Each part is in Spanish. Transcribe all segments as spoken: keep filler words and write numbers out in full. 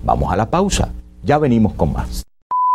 Vamos a la pausa. Ya venimos con más.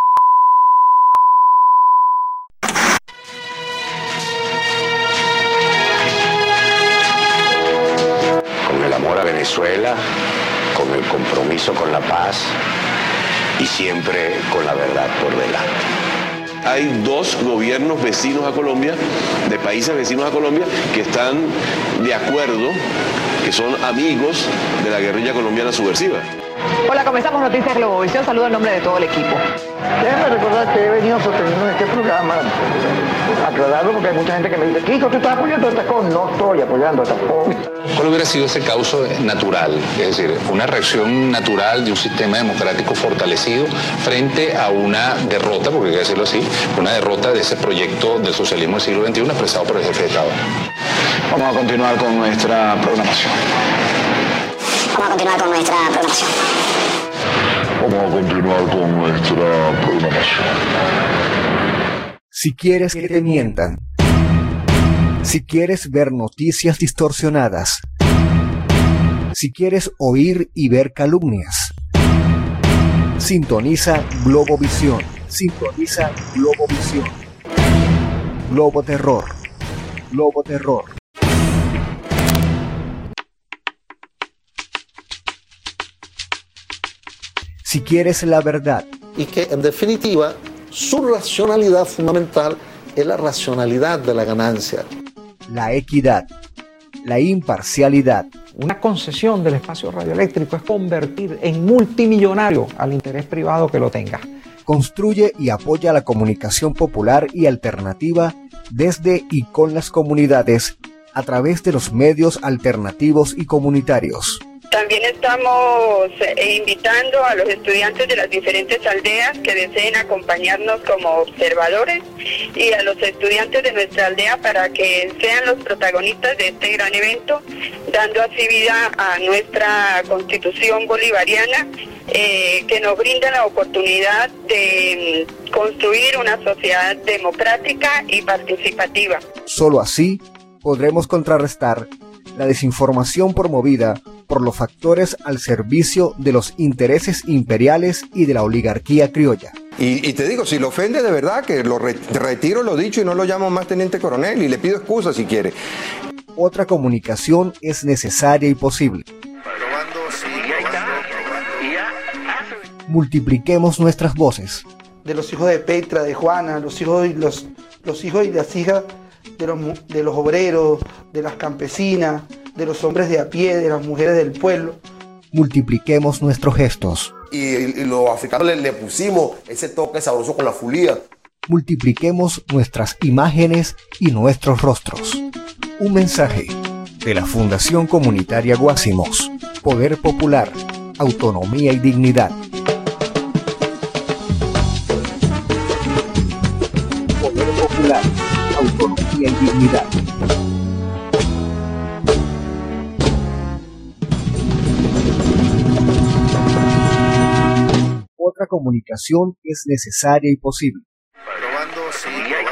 Con el amor a Venezuela, con el compromiso con la paz y siempre con la verdad por delante. Hay dos gobiernos vecinos a Colombia, de países vecinos a Colombia, que están de acuerdo, que son amigos de la guerrilla colombiana subversiva. Hola, comenzamos Noticias Globovisión. Saludo en nombre de todo el equipo. Déjame recordar que he venido sosteniendo en este programa, aclararlo porque hay mucha gente que me dice, Kiko, tú estás apoyando estas cosas. No estoy apoyando estas cosas. ¿Cuál hubiera sido ese causo natural? Es decir, una reacción natural de un sistema democrático fortalecido frente a una derrota, porque hay que decirlo así, una derrota de ese proyecto del socialismo del siglo veintiuno expresado por el jefe de Estado. Vamos a continuar con nuestra programación. Vamos a continuar con nuestra programación. Vamos a continuar con nuestra programación. Si quieres que te mientan, si quieres ver noticias distorsionadas, si quieres oír y ver calumnias, sintoniza Globovisión. Sintoniza Globovisión. Globo Terror. Globo Terror. Si quieres la verdad. Y que en definitiva su racionalidad fundamental es la racionalidad de la ganancia. La equidad, la imparcialidad. Una concesión del espacio radioeléctrico es convertir en multimillonario al interés privado que lo tenga. Construye y apoya la comunicación popular y alternativa desde y con las comunidades a través de los medios alternativos y comunitarios. También estamos eh, invitando a los estudiantes de las diferentes aldeas que deseen acompañarnos como observadores y a los estudiantes de nuestra aldea para que sean los protagonistas de este gran evento, dando así vida a nuestra Constitución bolivariana eh, que nos brinda la oportunidad de mm, construir una sociedad democrática y participativa. Solo así podremos contrarrestar la desinformación promovida por los factores al servicio de los intereses imperiales y de la oligarquía criolla. Y, y te digo, si lo ofende de verdad, que lo re, retiro lo dicho y no lo llamo más teniente coronel y le pido excusas si quiere. Otra comunicación es necesaria y posible. Multipliquemos nuestras voces. De los hijos de Petra, de Juana, los hijos y los, los hijos y las hijas de los, de los obreros, de las campesinas, de los hombres de a pie, de las mujeres del pueblo. Multipliquemos nuestros gestos. Y, y los africanos le, le pusimos ese toque sabroso con la fulía. Multipliquemos nuestras imágenes y nuestros rostros. Un mensaje de la Fundación Comunitaria Guásimos. Poder popular, autonomía y dignidad. Poder popular, autonomía y dignidad. Otra comunicación es necesaria y posible. Probando, sí,